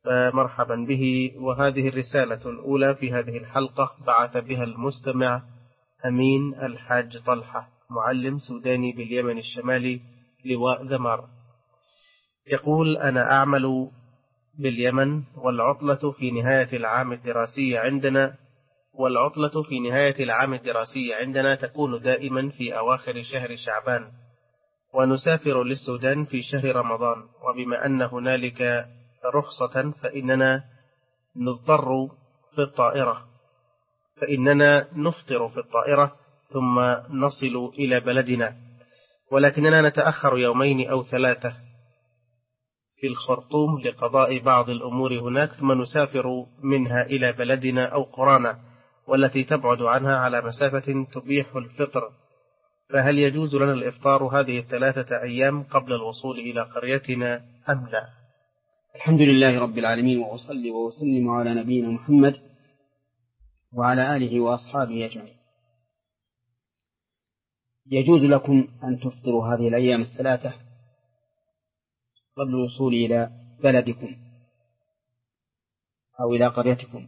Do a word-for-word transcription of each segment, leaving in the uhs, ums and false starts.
فمرحبا به. وهذه الرسالة الأولى في هذه الحلقة بعث بها المستمع أمين الحاج طلحة، معلم سوداني باليمن الشمالي، لواء ذمار. يقول: أنا أعمل باليمن، والعطلة في نهاية العام الدراسي عندنا والعطلة في نهاية العام الدراسي عندنا تكون دائما في أواخر شهر شعبان، ونسافر للسودان في شهر رمضان، وبما أن هنالك رخصة فإننا نضطر في الطائرة فإننا نفطر في الطائرة ثم نصل إلى بلدنا، ولكننا نتأخر يومين أو ثلاثة في الخرطوم لقضاء بعض الأمور هناك، ثم نسافر منها إلى بلدنا أو قرانا، والتي تبعد عنها على مسافة تبيح الفطر. فهل يجوز لنا الإفطار هذه الثلاثة أيام قبل الوصول إلى قريتنا أم لا؟ الحمد لله رب العالمين، وأصلي وأسلم على نبينا محمد وعلى آله وأصحابه أجمعين. يجوز لكم أن تفطروا هذه الأيام الثلاثة قبل الوصول إلى بلدكم أو إلى قريتكم،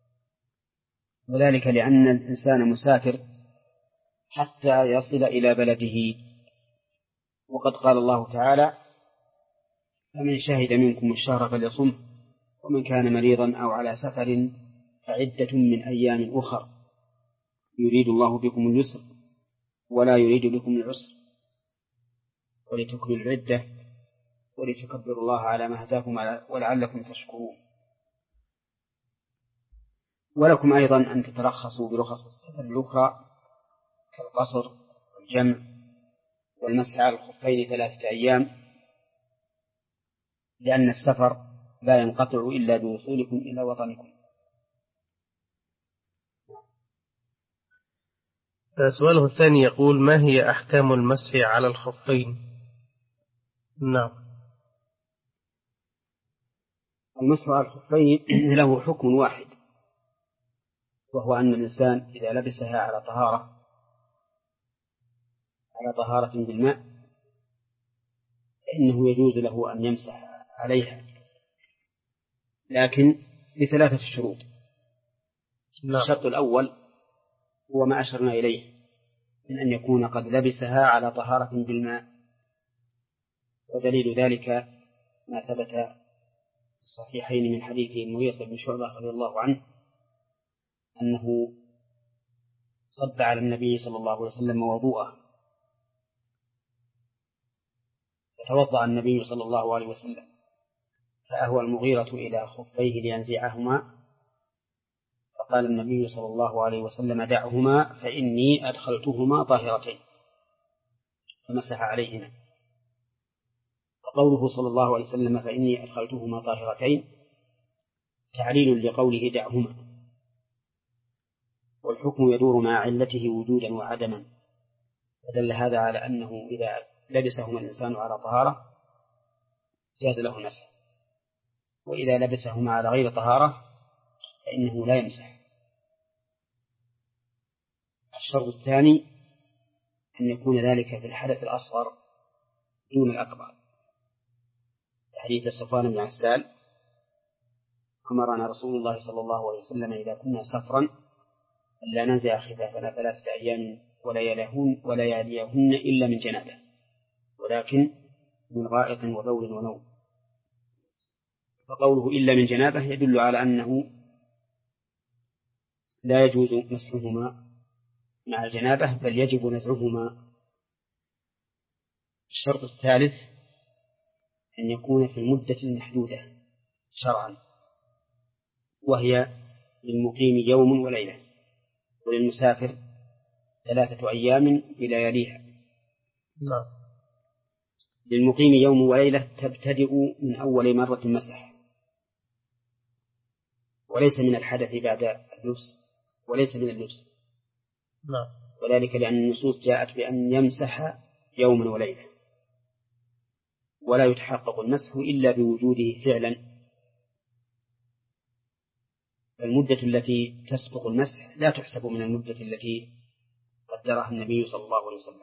وذلك لأن الإنسان مسافر حتى يصل إلى بلده، وقد قال الله تعالى: فمن شهد منكم الشهر فليصمه، ومن كان مريضا أو على سفر فعدة من أيام أخر، يريد الله بكم اليسر ولا يريد بكم العسر، ولتكملوا العدة ولتكبروا الله على ما هداكم ولعلكم تشكرون. ولكم أيضا أن تترخصوا برخص السفر الأخرى كالقصر والجمع والمسح على الخفين ثلاثة أيام، لأن السفر لا ينقطع إلا بوصولكم إلى وطنكم. سؤاله الثاني يقول: ما هي أحكام المسح على الخفين؟ نعم. المسح على الخفين له حكم واحد، وهو أن الإنسان إذا لبسها على طهارة على طهارة بالماء فإنه يجوز له أن يمسح عليها، لكن بثلاثة شروط. لا. الشرط الأول هو ما أشرنا إليه من أن يكون قد لبسها على طهارة بالماء، ودليل ذلك ما ثبت في الصحيحين من حديث المغيرة بن شعبة رضي الله عنه أنه صب على النبي صلى الله عليه وسلم وضوءه، فتوضأ النبي صلى الله عليه وسلم، فأهوى المغيرة إلى خفيه لينزعهما، فقال النبي صلى الله عليه وسلم: دعهما فإني أدخلتهما طاهرتين، فمسح عليهما. وقوله صلى الله عليه وسلم: فإني أدخلتهما طاهرتين تعليل لقوله دعهما، والحكم يدور مع علته وجودا وعدما، فدل هذا على أنه إذا لبسهما الإنسان على طهارة جاز له المسح، وإذا لبسهما على غير طهارة فإنه لا يمسح. الشرط الثاني أن يكون ذلك في الحدث الأصغر دون الأكبر، حديث صفوان بن عسال: أمرنا رسول الله صلى الله عليه وسلم إذا كنا سفرا ألا ننزع خفافنا ثلاثة أيام ولياليهن ولياليهن إلا من جنابه، ولكن من غائط وبول ونوم. فقوله إلا من جنابه يدل على أنه لا يجوز مسحهما مع الجنابة، بل يجب نزعهما. الشرط الثالث أن يكون في المدة المحدودة شرعا، وهي للمقيم يوم وليلة، وللمسافر ثلاثة أيام بلياليها. لا. للمقيم يوم وليلة تبتدئ من أول مرة مسح، وليس من الحدث بعد اللبس، وليس من اللبس. لا. وذلك لأن النصوص جاءت بأن يمسح يوما وليلة، ولا يتحقق المسح إلا بوجوده فعلا. المدة التي تسبق المسح لا تحسب من المدة التي قدرها النبي صلى الله عليه وسلم.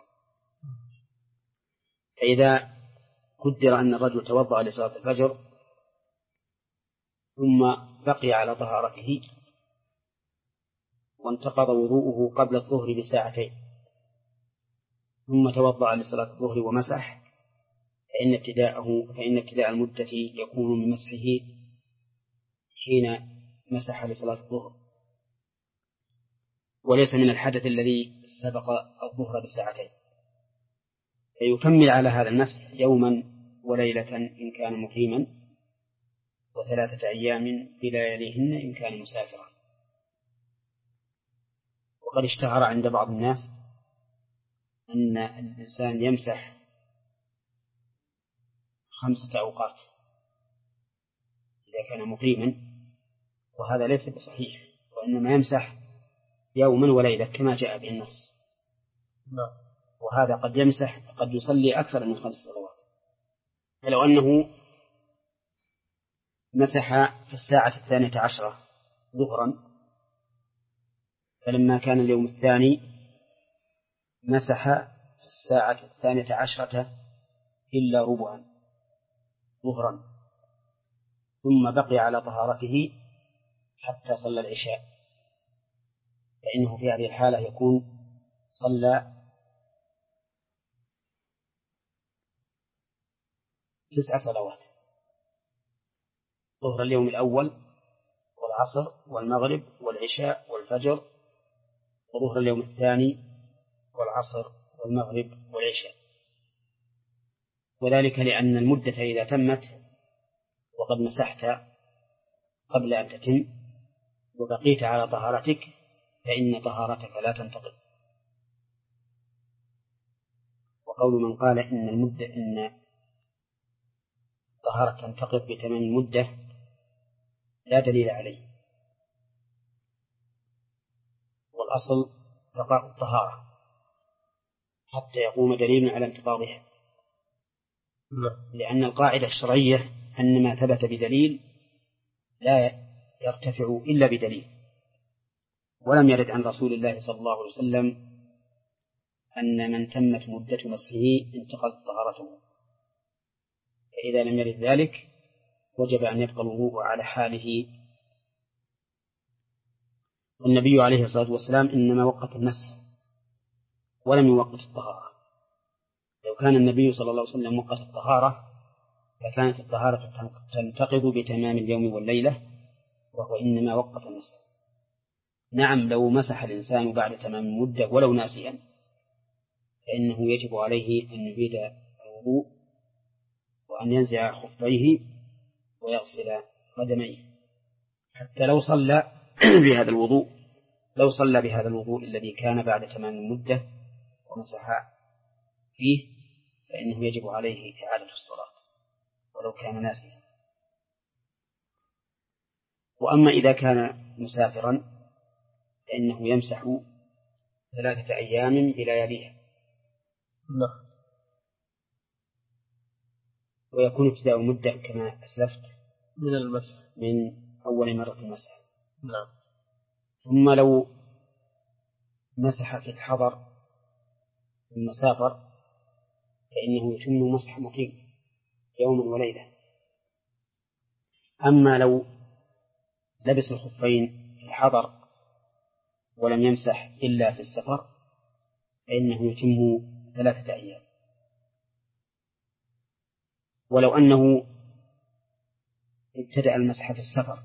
فإذا قدر أن الرجل توضأ لصلاة الفجر ثم بقي على طهارته وانتقض وضوءه قبل الظهر بساعتين ثم توضأ لصلاة الظهر ومسح، فإن ابتداءه فإن ابتداء المدة يكون من مسحه حين مسح لصلاة الظهر، وليس من الحدث الذي سبق الظهر بساعتين، فيكمل على هذا المسح يوما وليلة إن كان مقيما، وثلاثة أيام بلياليهن إن كان مسافرا. وقد اشتهر عند بعض الناس أن الإنسان يمسح خمسة أوقات إذا كان مقيما، وهذا ليس بصحيح، وإنما يمسح يوما وليلة كما جاء به النص. وهذا قد يمسح قد يصلي أكثر من خمس صلوات. فلو أنه مسح في الساعة الثانية عشرة ظهرا، فلما كان اليوم الثاني مسح في الساعة الثانية عشرة إلا ربعا ظهرا، ثم بقي على طهارته حتى صلى العشاء، فإنه في هذه الحالة يكون صلى تسع صلوات: ظهر اليوم الأول والعصر والمغرب والعشاء والفجر، وظهر اليوم الثاني والعصر والمغرب والعشاء. وذلك لأن المدة إذا تمت وقد مسحت قبل أن تتم وبقيت على طهارتك فإن طهارتك لا تنتقض. وقول من قال إن المدة إن الطهارة تنتقض بتمام المدة لا دليل عليه، والأصل بقاء الطهارة حتى يقوم دليل على انتقاضها، لأن القاعدة الشرعية أن ما ثبت بدليل لا يرتفع إلا بدليل، ولم يرد عن رسول الله صلى الله عليه وسلم أن من تمت مدة مسحه انتقضت طهارته. فإذا لم يرد ذلك وجب أن يبقى الوضوء على حاله. والنبي عليه الصلاة والسلام إنما وقت المسح ولم يوقت الطهارة. لو كان النبي صلى الله عليه وسلم وقت الطهارة فكانت الطهارة تنتقض بتمام اليوم والليلة، وهو إنما وقت المسح. نعم، لو مسح الإنسان بعد تمام المدة ولو ناسيا فإنه يجب عليه أن يعيد الوضوء وأن ينزع خفيه ويغسل قدميه، حتى لو صلى بهذا الوضوء لو صلى بهذا الوضوء الذي كان بعد تمام المدة ومسح فيه فإنه يجب عليه إعادة الصلاة ولو كان ناسيا. وأما إذا كان مسافرا فإنه يمسح ثلاثة أيام بلياليها، ويكون ابتداء المدة كما أسلفت من المسح من أول مرة المسح. نعم. ثم لو مسح في الحضر ثم سافر فإنه يتم مسح مقيم يوما وليلة. أما لو لبس الخفين في الحضر ولم يمسح إلا في السفر فإنه يتم ثلاثة أيام. ولو أنه ابتدأ المسح في السفر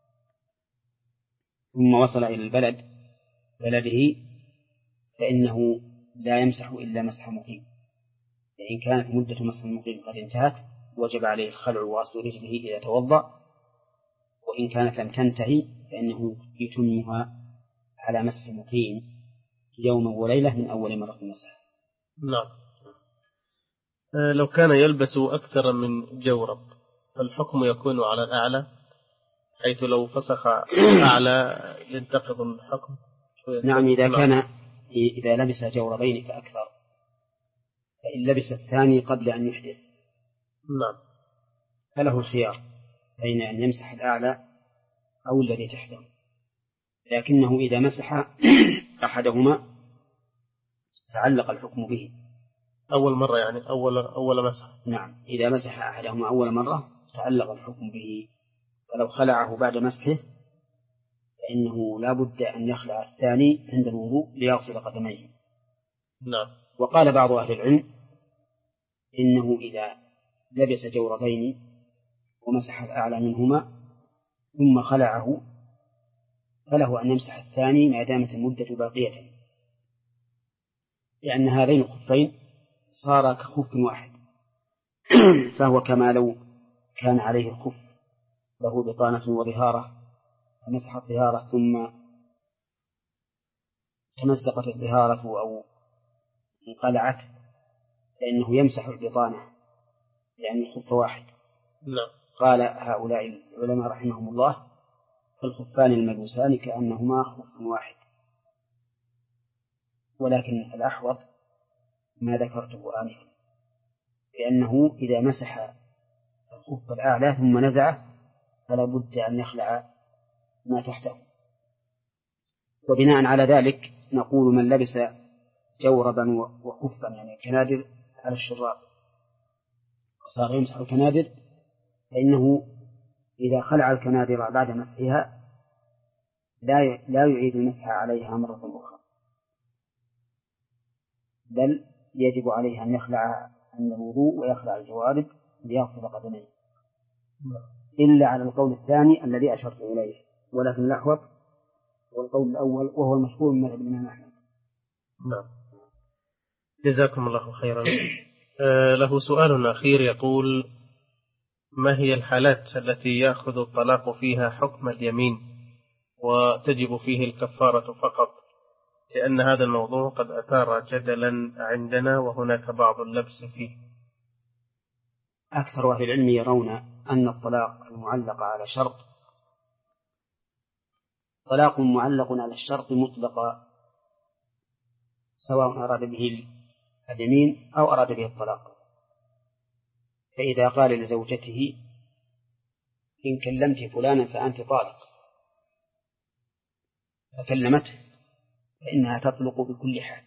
ثم وصل إلى البلد بلده فإنه لا يمسح إلا مسح مقيم، فإن كانت مدة مسح المقيم قد انتهت وجب عليه الخلع وغسل رجله إذا توضأ، وإن كانت لم تنتهي فإنه يتمها على مسح مقيم يوما وليلة من أول مرة المسح. نعم. آه لو كان يلبس أكثر من جورب فالحكم يكون على الأعلى، حيث لو فسخ أعلى ينتقض الحكم. نعم، إذا كان إذا لبس جوربين فأكثر، فإن لبس الثاني قبل أن يحدث نعم فله الخيار بين أن يمسح الأعلى أو الذي تحته، لكنه إذا مسح أحدهما تعلق الحكم به أول مرة، يعني أول أول مسح. نعم، إذا مسح أحدهما أول مرة تعلق الحكم به فلو خلعه بعد مسحه فإنه لا بد أن يخلع الثاني عند الوضوء ليغسل قدميه. نعم. وقال بعض أهل العلم إنه إذا لبس جوربين ومسح الأعلى منهما ثم خلعه فله أن يمسح الثاني ما دامت المدة باقية، لأن هذين الخفين صار كخف واحد فهو كما لو كان عليه الخف له بطانة وظهارة فمسح الظهارة ثم تمزقت الظهارة أو انقلعت فإنه يمسح البطانة لأن الخف واحد. نعم. قال هؤلاء العلماء رحمهم الله الخفان الملبوسان كأنهما خف واحد، ولكن الأحوط ما ذكرته آنفا، لأنه إذا مسح الخف الأعلى ثم نزعه فلا بد أن يخلع ما تحته. وبناء على ذلك نقول من لبس جوربا وخفا يعني كنادر على الشراب وصار يمسح الكنادر فإنه إذا خلع الكنادر بعد مسحها لا لا يعيد المسح عليها مرة أخرى، بل يجب عليه أن يخلع عند الوضوء ويخلع الجوارب ليغسل قدميه، إلا على القول الثاني الذي أشرت إليه، ولكن الأحوط والقول الأول وهو المشهور من مذهب الإمام أحمد. نعم. جزاكم الله خيرا. آه له سؤال أخير يقول: ما هي الحالات التي يأخذ الطلاق فيها حكم اليمين وتجب فيه الكفارة فقط؟ لأن هذا الموضوع قد أثار جدلا عندنا وهناك بعض اللبس فيه. أكثر أهل العلم يرون أن الطلاق المعلق على شرط طلاق معلق على الشرط مطلقا، سواء أراد به اليمين أو أراد به الطلاق. فإذا قال لزوجته إن كلمت فلانا فأنت طالق فكلمته فإنها تطلق بكل حال.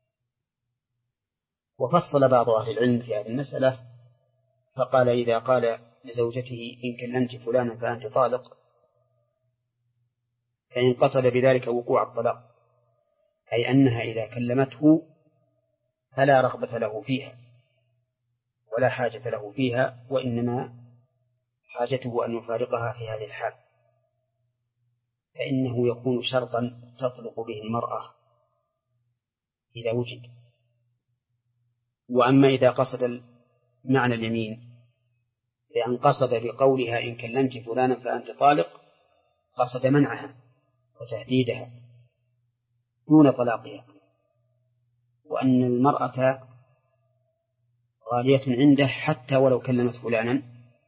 وفصل بعض أهل العلم في هذه المسألة فقال إذا قال لزوجته إن كلمت فلانا فأنت طالق فإن قصد بذلك وقوع الطلاق، أي أنها إذا كلمته فلا رغبة له فيها ولا حاجة له فيها، وإنما حاجته أن يفارقها في هذه الحال، فإنه يكون شرطا تطلق به المرأة إذا وجد. وأما إذا قصد معنى اليمين لأن قصد بقولها إن كلمت فلانا فأنت طالق قصد منعها وتهديدها دون طلاقها، وأن المرأة غالية عنده حتى ولو كلمت فلانا،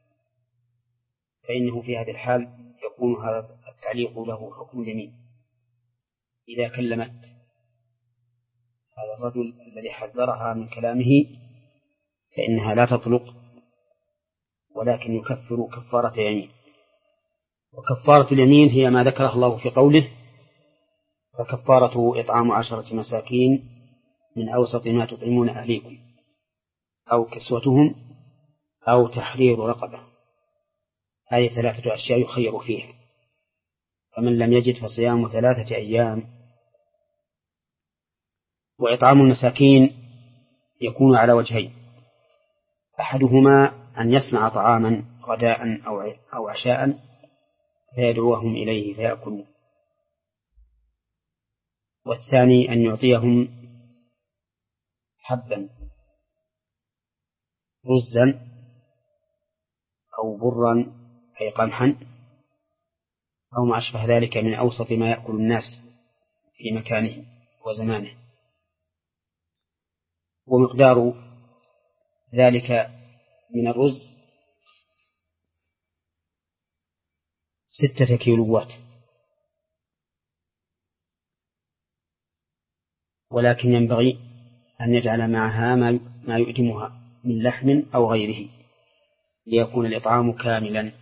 فإنه في هذه الحال يكون هذا التعليق له حكم اليمين. إذا كلمت هذا الرجل الذي حذرها من كلامه فإنها لا تطلق ولكن يكفر كفارة يمين. وكفارة اليمين هي ما ذكره الله في قوله فكفارته إطعام عشرة مساكين من أوسط ما تطعمون أهليكم أو كسوتهم أو تحرير رقبة، هذه ثلاثة أشياء يخير فيها، فمن لم يجد فصيام ثلاثة أيام. وإطعام المساكين يكون على وجهين: أحدهما أن يصنع طعاما غداء أو عشاء فيدعوهم إليه فيأكلوا، والثاني أن يعطيهم حبا رزا أو برا أي قمحا أو ما أشبه ذلك من أوسط ما يأكل الناس في مكانه وزمانه. ومقدار ذلك من الرز ستة كيلوات، ولكن ينبغي أن يجعل معها ما يؤدمها من لحم أو غيره ليكون الإطعام كاملا.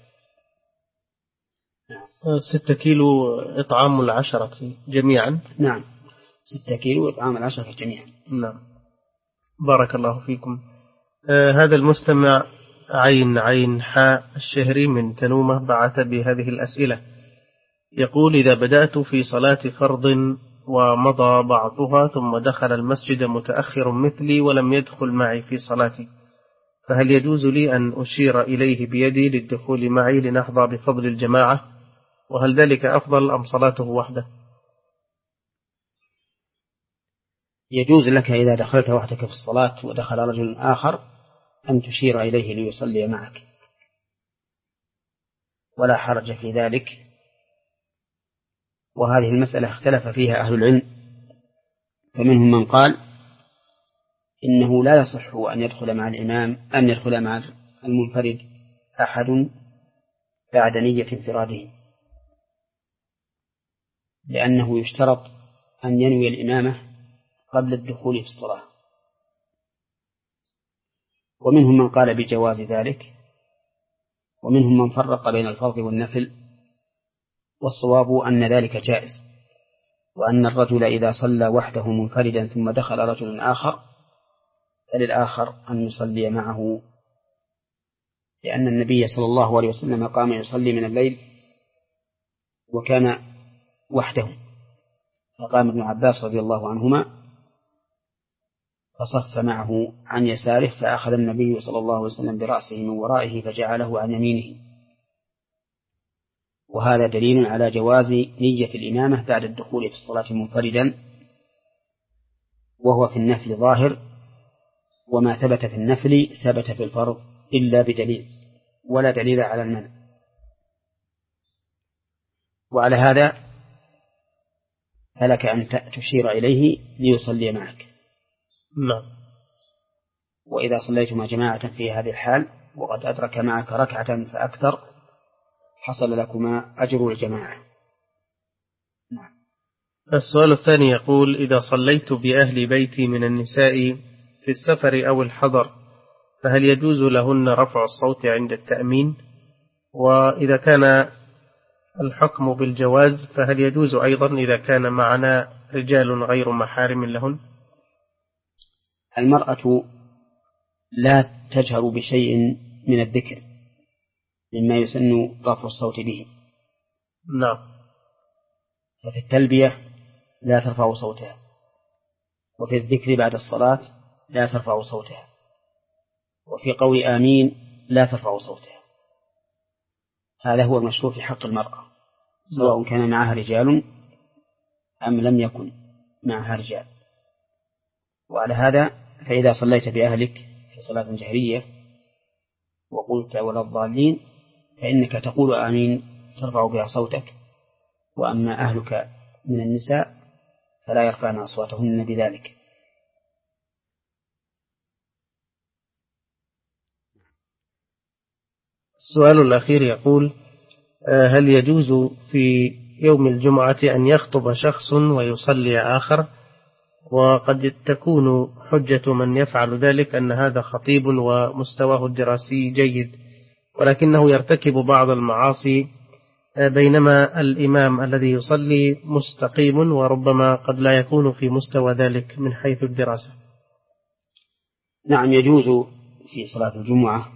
ستة كيلو إطعام العشرة جميعا. نعم، ستة كيلو إطعام العشرة جميعا. نعم، بارك الله فيكم. آه هذا المستمع عين عين حاء الشهري من تنومة بعث بهذه الأسئلة. يقول: إذا بدأت في صلاة فرض ومضى بعضها ثم دخل المسجد متأخر مثلي ولم يدخل معي في صلاتي، فهل يجوز لي أن أشير إليه بيدي للدخول معي لنحظى بفضل الجماعة؟ وهل ذلك أفضل أم صلاته وحده؟ يجوز لك إذا دخلت وحدك في الصلاة ودخل رجل آخر أن تشير إليه ليصلي معك، ولا حرج في ذلك. وهذه المسألة اختلف فيها أهل العلم، فمنهم من قال إنه لا يصح أن يدخل مع الإمام أن يدخل مع المنفرد أحد بعد نية انفراده، لأنه يشترط أن ينوي الإمامة قبل الدخول في الصلاة. ومنهم من قال بجواز ذلك، ومنهم من فرق بين الفرض والنفل، والصواب أن ذلك جائز، وأن الرجل إذا صلى وحده منفردا ثم دخل رجل آخر فللآخر أن يصلي معه، لأن النبي صلى الله عليه وسلم قام يصلي من الليل وكان وحده، فقام ابن عباس رضي الله عنهما فصف معه عن يساره، فأخذ النبي صلى الله عليه وسلم برأسه من ورائه فجعله عن يمينه. وهذا دليل على جواز نية الإمامة بعد الدخول في الصلاة منفردا، وهو في النفل ظاهر، وما ثبت في النفل ثبت في الفرض إلا بدليل، ولا دليل على المنع. وعلى هذا فلك أن تشير إليه ليصلي معك. نعم. وإذا صليت مع جماعة في هذه الحال وقد أدرك معك ركعة فأكثر حصل لكما أجر الجماعة. نعم. السؤال الثاني يقول: إذا صليت بأهل بيتي من النساء في السفر أو الحضر فهل يجوز لهن رفع الصوت عند التأمين؟ وإذا كان الحكم بالجواز فهل يجوز أيضا إذا كان معنا رجال غير محارم لهن؟ المرأة لا تجهر بشيء من الذكر مما يسن رفع الصوت به. نعم. ففي التلبية لا ترفع صوتها، وفي الذكر بعد الصلاة لا ترفع صوتها، وفي قول آمين لا ترفع صوتها. هذا هو المشروع في حق المرأة، سواء كان معها رجال أم لم يكن معها رجال. وعلى هذا فإذا صليت بأهلك في صلاة جهرية وقلت ولا الضالين فإنك تقول آمين ترفع بها صوتك، وأما أهلك من النساء فلا يرفعن أصواتهن بذلك. السؤال الأخير يقول: هل يجوز في يوم الجمعة أن يخطب شخص ويصلي آخر؟ وقد تكون حجة من يفعل ذلك أن هذا خطيب ومستواه الدراسي جيد، ولكنه يرتكب بعض المعاصي، بينما الإمام الذي يصلي مستقيم وربما قد لا يكون في مستوى ذلك من حيث الدراسة. نعم، يجوز في صلاة الجمعة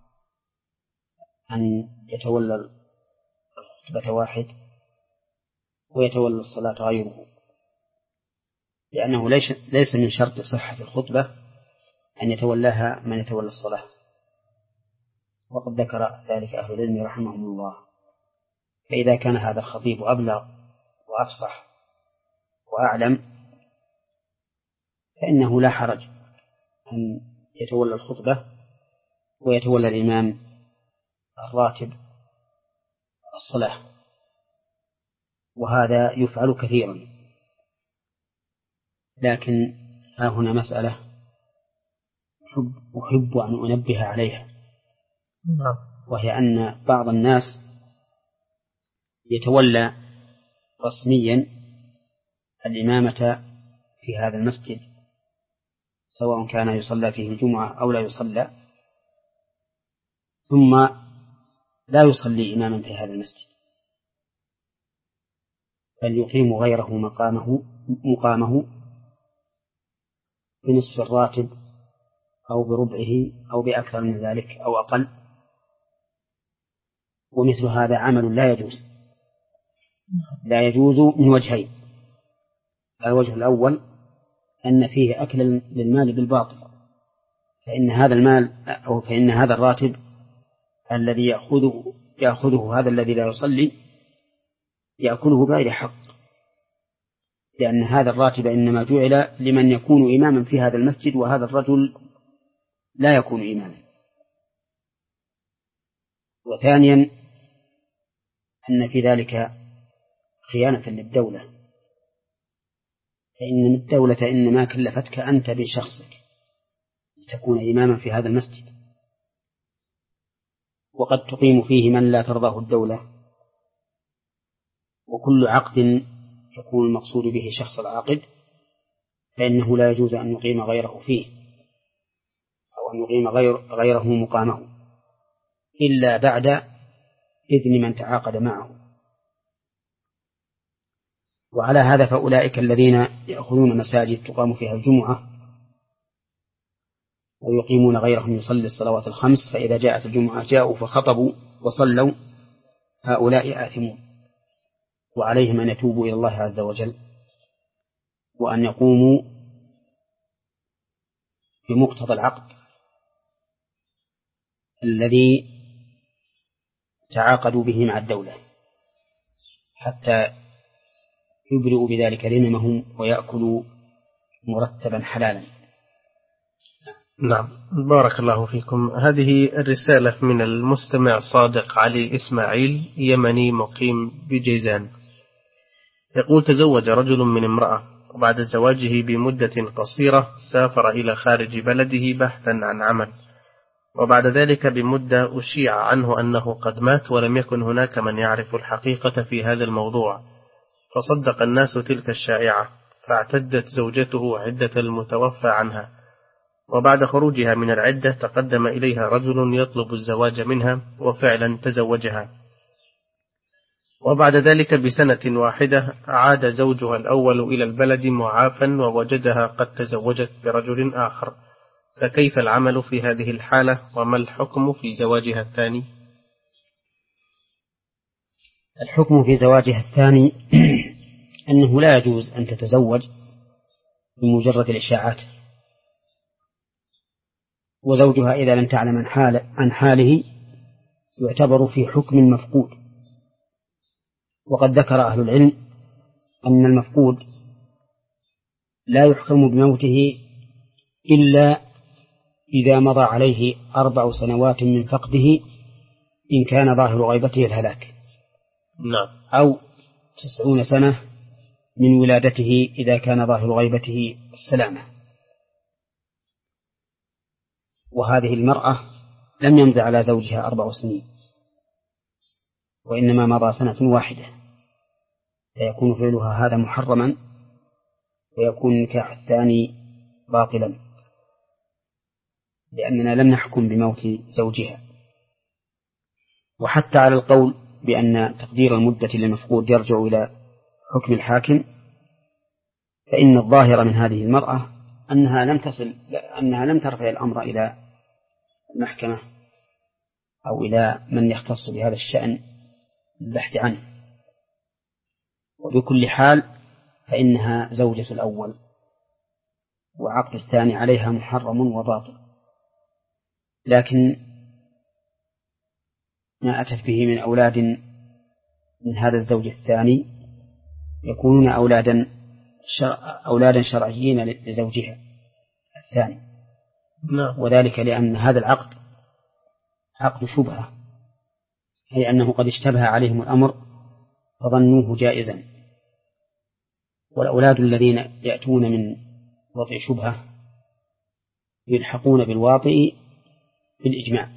أن يتولى الخطبة واحد ويتولى الصلاة غيره، لأنه ليس من شرط صحة الخطبة أن يتولاها من يتولى الصلاة، وقد ذكر ذلك أهل العلم رحمهم الله. فإذا كان هذا الخطيب أبلغ وأفصح وأعلم فإنه لا حرج أن يتولى الخطبة ويتولى الإمام الراتب الصلاة، وهذا يفعل كثيرا. لكن ها هنا مسألة أحب, أحب أن أنبه عليها، وهي أن بعض الناس يتولى رسميا الإمامة في هذا المسجد، سواء كان يصلى فيه الجمعة أو لا يصلى، ثم لا يصلي إماما في هذا المسجد، بل يقيم غيره مقامه مقامه بنصف الراتب أو بربعه أو بأكثر من ذلك أو أقل، ومثل هذا عمل لا يجوز لا يجوز من وجهين. الوجه الأول أن فيه أكل للمال بالباطل، فإن هذا المال أو فإن هذا الراتب الذي يأخذه يأخذه هذا الذي لا يصلي يأكله بغير حق، لأن هذا الراتب إنما جعل لمن يكون إماما في هذا المسجد، وهذا الرجل لا يكون إماما. وثانيا أن في ذلك خيانة للدولة، فإن الدولة إنما كلفتك أنت بشخصك لتكون إماما في هذا المسجد، وقد تقيم فيه من لا ترضاه الدولة، وكل عقد يكون المقصود به شخص العاقد فإنه لا يجوز أن يقيم غيره فيه أو أن يقيم غير غيره مقامه إلا بعد إذن من تعاقد معه. وعلى هذا فأولئك الذين يأخذون مساجد تقام فيها الجمعة ويقيمون غيرهم يصلي الصلوات الخمس، فإذا جاءت الجمعة جاءوا فخطبوا وصلوا، هؤلاء آثمون، وعليهم أن يتوبوا إلى الله عز وجل وأن يقوموا بمقتضى العقد الذي تعاقدوا به مع الدولة حتى يبرئوا بذلك ذممهم ويأكلوا مرتبا حلالا. نعم، بارك الله فيكم. هذه الرسالة من المستمع صادق علي إسماعيل، يمني مقيم بجيزان، يقول: تزوج رجل من امرأة، وبعد زواجه بمدة قصيرة سافر إلى خارج بلده بحثا عن عمل، وبعد ذلك بمدة أشيع عنه أنه قد مات ولم يكن هناك من يعرف الحقيقة في هذا الموضوع، فصدق الناس تلك الشائعة، فاعتدت زوجته عدة المتوفى عنها، وبعد خروجها من العدة تقدم إليها رجل يطلب الزواج منها، وفعلا تزوجها، وبعد ذلك بسنة واحدة عاد زوجها الأول إلى البلد معافا ووجدها قد تزوجت برجل آخر، فكيف العمل في هذه الحالة، وما الحكم في زواجها الثاني؟ الحكم في زواجها الثاني أنه لا يجوز أن تتزوج بمجرد الإشاعات، وزوجها إذا لم تعلم عن, حال عن حاله يعتبر في حكم المفقود. وقد ذكر أهل العلم أن المفقود لا يحكم بموته إلا إذا مضى عليه أربع سنوات من فقده إن كان ظاهر غيبته الهلاك، نعم، أو تسعون سنة من ولادته إذا كان ظاهر غيبته السلامة. وهذه المرأة لم يمضي على زوجها أربع سنين، وإنما مضى سنة واحدة، فيكون فعلها هذا محرما، ويكون النكاح الثاني باطلا، لأننا لم نحكم بموت زوجها. وحتى على القول بأن تقدير المدة للمفقود يرجع إلى حكم الحاكم، فإن الظاهر من هذه المرأة أنها لم تصل أنها لم ترفع الأمر إلى المحكمة أو إلى من يختص بهذا الشأن البحث عنه، وبكل حال فإنها زوجة الأول، وعقد الثاني عليها محرم وباطل. لكن ما أتت به من أولاد من هذا الزوج الثاني يكونون أولادا شرع أولادا شرعيين لزوجها الثاني، وذلك لأن هذا العقد عقد شبهة، أي أنه قد اشتبه عليهم الأمر فظنوه جائزا. والأولاد الذين يأتون من وطئ شبهة يلحقون بالواطئ بالإجماع.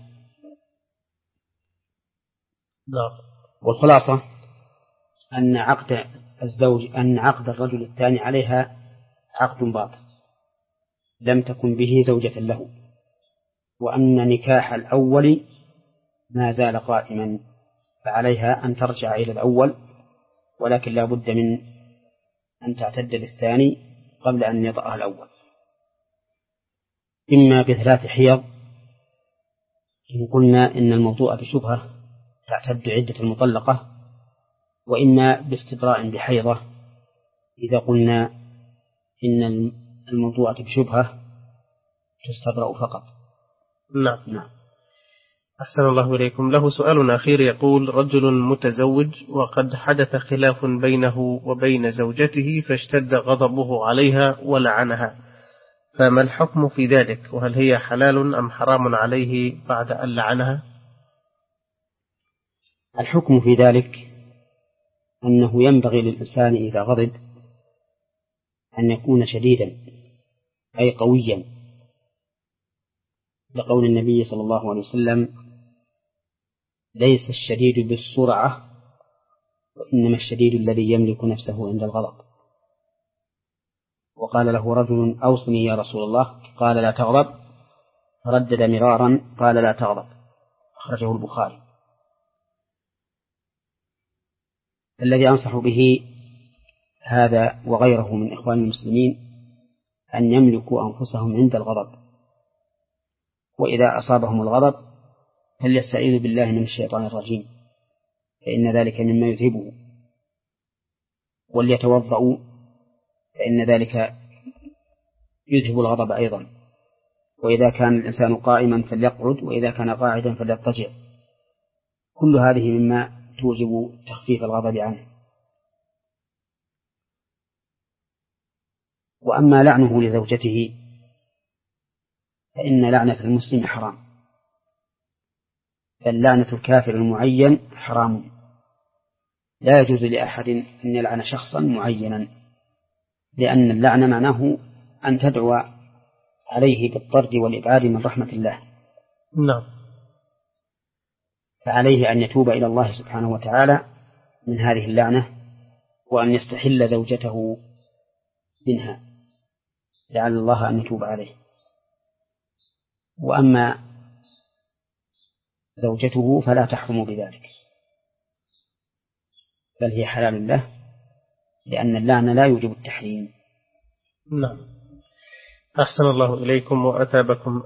والخلاصة أن عقد الزوج أن عقد الرجل الثاني عليها عقد باطل لم تكن به زوجة له، وأن نكاح الأول ما زال قائما، فعليها أن ترجع إلى الأول، ولكن لا بد من أن تعتد للثاني قبل أن يطأها الأول. إما بثلاث حيض إن قلنا إن الموضوع بشبهة تعتد عدة المطلقة، وإما باستبراء بحيضة إذا قلنا إن الموضوع بشبهة تستبرأ فقط. نعم. نعم. أحسن الله إليكم. له سؤال أخير يقول: رجل متزوج وقد حدث خلاف بينه وبين زوجته فاشتد غضبه عليها ولعنها، فما الحكم في ذلك؟ وهل هي حلال أم حرام عليه بعد أن لعنها؟ الحكم في ذلك أنه ينبغي للإنسان إذا غضب أن يكون شديدا أي قويا، لقول النبي صلى الله عليه وسلم: ليس الشديد بالسرعة وإنما الشديد الذي يملك نفسه عند الغضب. وقال له رجل: أوصني يا رسول الله، قال: لا تغضب، فردد مرارا قال: لا تغضب، أخرجه البخاري. الذي أنصح به هذا وغيره من إخوان المسلمين أن يملكوا أنفسهم عند الغضب، وإذا أصابهم الغضب فليستعيذوا بالله من الشيطان الرجيم، فإن ذلك مما يذهبه، وليتوضأوا فإن ذلك يذهب الغضب أيضا، وإذا كان الإنسان قائما فليقعد، وإذا كان قاعدا فليضطجع. كل هذه مما توجب تخفيف الغضب عنه. وأما لعنه لزوجته فإن لعنة المسلم حرام، بل لعنة الكافر المعين حرام، لا يجوز لأحد أن يلعن شخصا معينا، لأن اللعن معناه أن تدعو عليه بالطرد والإبعاد من رحمة الله. نعم. فعليه أن يتوب إلى الله سبحانه وتعالى من هذه اللعنة، وأن يستحل زوجته منها لعل الله أن يتوب عليه. وأما زوجته فلا تحرم بذلك، بل هي حلال له، لأن اللعن لا يوجب التحريم. نعم. أحسن الله إليكم وأثابكم